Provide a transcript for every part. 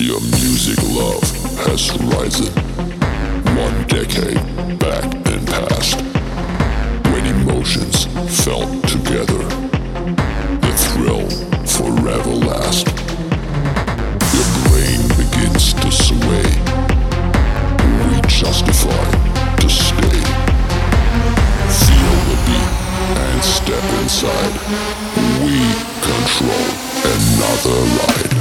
Your music love has risen 1 decade back and past. When emotions felt together, the thrill forever last. Your brain begins to sway. We justify to stay. Feel the beat and step inside. We control another ride.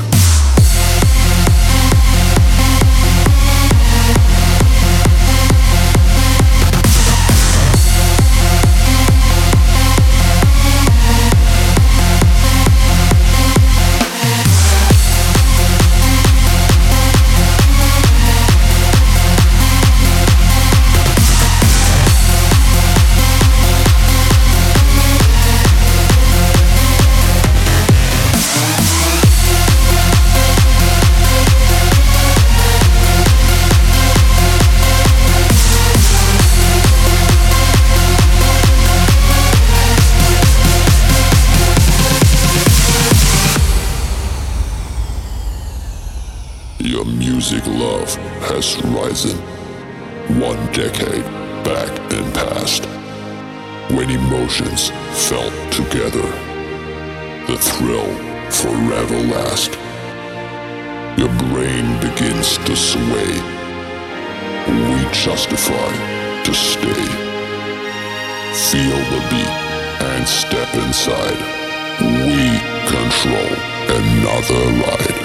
Your music love has risen 1 decade back and past. When emotions felt together, the thrill forever last. Your brain begins to sway. We justify to stay. Feel the beat and step inside. We control another ride.